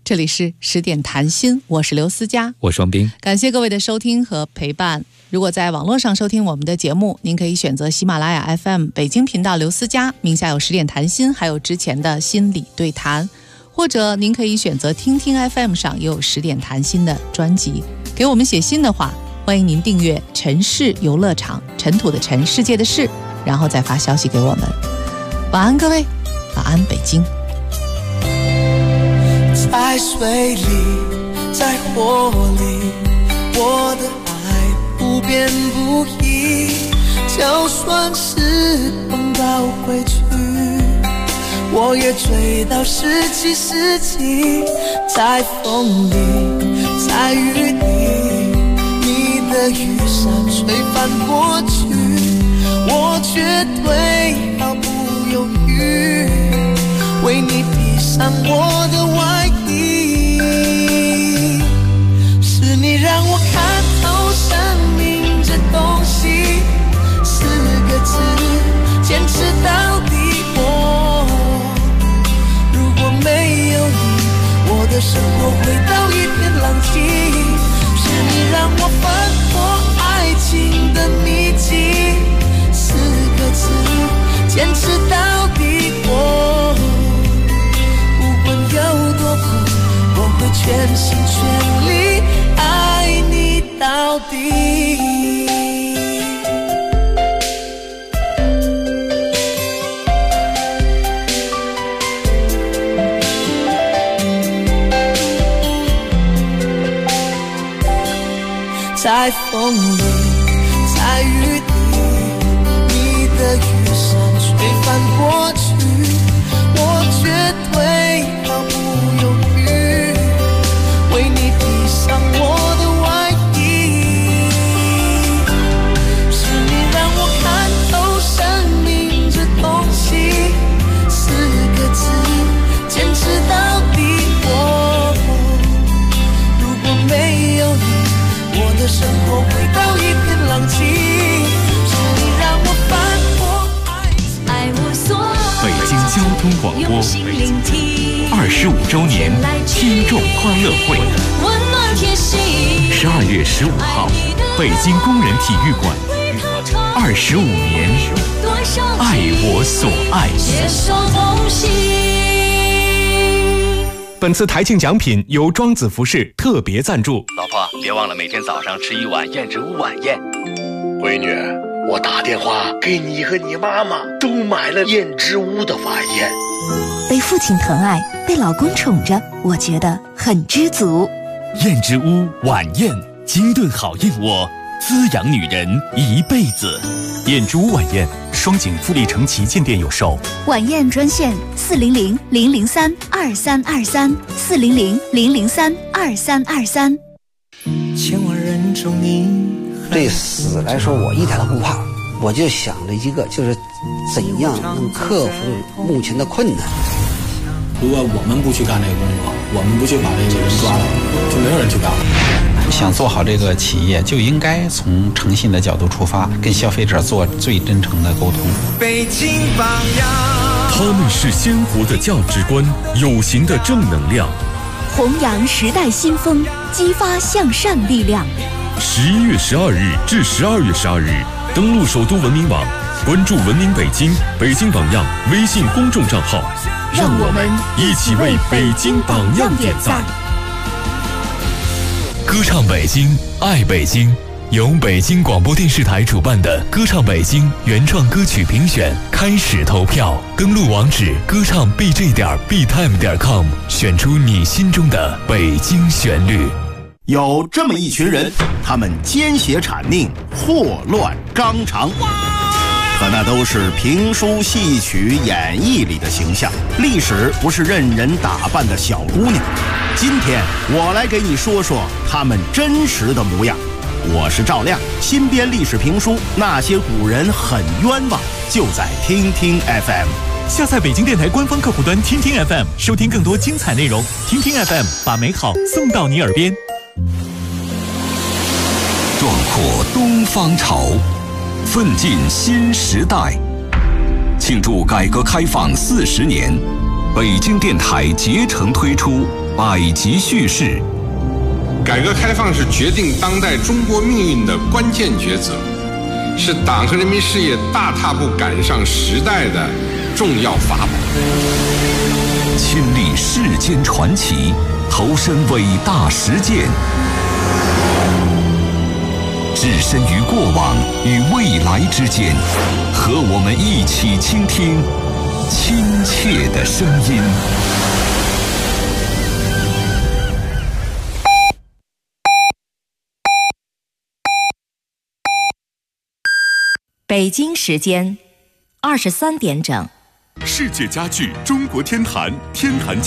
这里是10点谈心，我是刘思佳， 我是王斌， 感谢各位的收听和陪伴。如果在网络上收听我们的节目，您可以选择喜马拉雅 FM 北京频道刘思佳，名下有10点谈心，还有之前的心理对谈，或者您可以选择听听 FM 上也有10点谈心的专辑。给我们写信的话，欢迎您订阅尘世游乐场，尘土的尘，世界的世，然后再发消息给我们。晚安各位，晚安北京。 在水里，在火里，我的爱不变不移。就算时光倒回去，我也追到17世纪。在风里，在雨里，你的雨伞吹翻过去，我绝对毫不犹豫为你披上我的外衣。是你让我看透生命这东西，4个字，坚持到底。如果没有你，我的生活回到一片狼藉。是你让我翻破爱情的秘籍，4个字，坚持到底。不管有多苦，我会全心全力爱你到底。在风里，在雨里，你的雨伞吹翻过去，我绝对毫不犹豫为你披上我的外衣。是你让我看透生命这东西，4个字，坚持到底。如果没有你，我的生活回到一片狼藉。是你让我翻破爱我所有。 北京交通广播25周年听众欢乐会，12月15号，北京工人体育馆，25年，爱我所爱。 本次台庆奖品由庄子服饰特别赞助。 老婆，别忘了每天早上吃1碗燕之屋晚宴。 闺女，我打电话给你和你妈妈都买了燕之屋的晚宴。 被父亲疼爱，被老公宠着，我觉得很知足。 燕之屋晚宴，精炖好燕窝，滋养女人一辈子。 燕之屋晚宴，双井富力城旗舰店有售。 晚宴专线400-003-2323，400-003-2323。 千万人中你。 对死来说，我一点都不怕，我就想着一个，就是怎样能克服目前的困难。 如果我们不去干这个工作，我们不去把这个人抓到，就没有人去干了。 想做好这个企业，就应该从诚信的角度出发，跟消费者做最真诚的沟通。 北京榜样， 他们是鲜活的价值观，有形的正能量， 弘扬时代新风，激发向善力量。 11月12日至12月12日，登录首都文明网，关注文明北京、北京榜样微信公众账号， 让我们一起为北京榜样点赞。 歌唱北京，爱北京，由北京广播电视台主办的歌唱北京原创歌曲评选开始投票，登录网址歌唱 bj.btime.com， 选出你心中的北京旋律。 有这么一群人，他们奸邪谄佞，祸乱纲常，可那都是评书戏曲演绎里的形象，历史不是任人打扮的小姑娘。今天我来给你说说他们真实的模样。我是赵亮，新编历史评书《那些古人很冤枉》，就在听听 FM。 下载北京电台官方客户端听听 FM， 收听更多精彩内容。听听 FM， 把美好送到你耳边。 壮阔东方潮，奋进新时代。庆祝改革开放40年，北京电台竭诚推出百集叙事。 改革开放是决定当代中国命运的关键抉择，是党和人民事业大踏步赶上时代的重要法宝。 亲历世间传奇，投身伟大实践，置身于过往与未来之间，和我们一起倾听亲切的声音。 北京时间23点整。 世界家具中国天坛，天坛家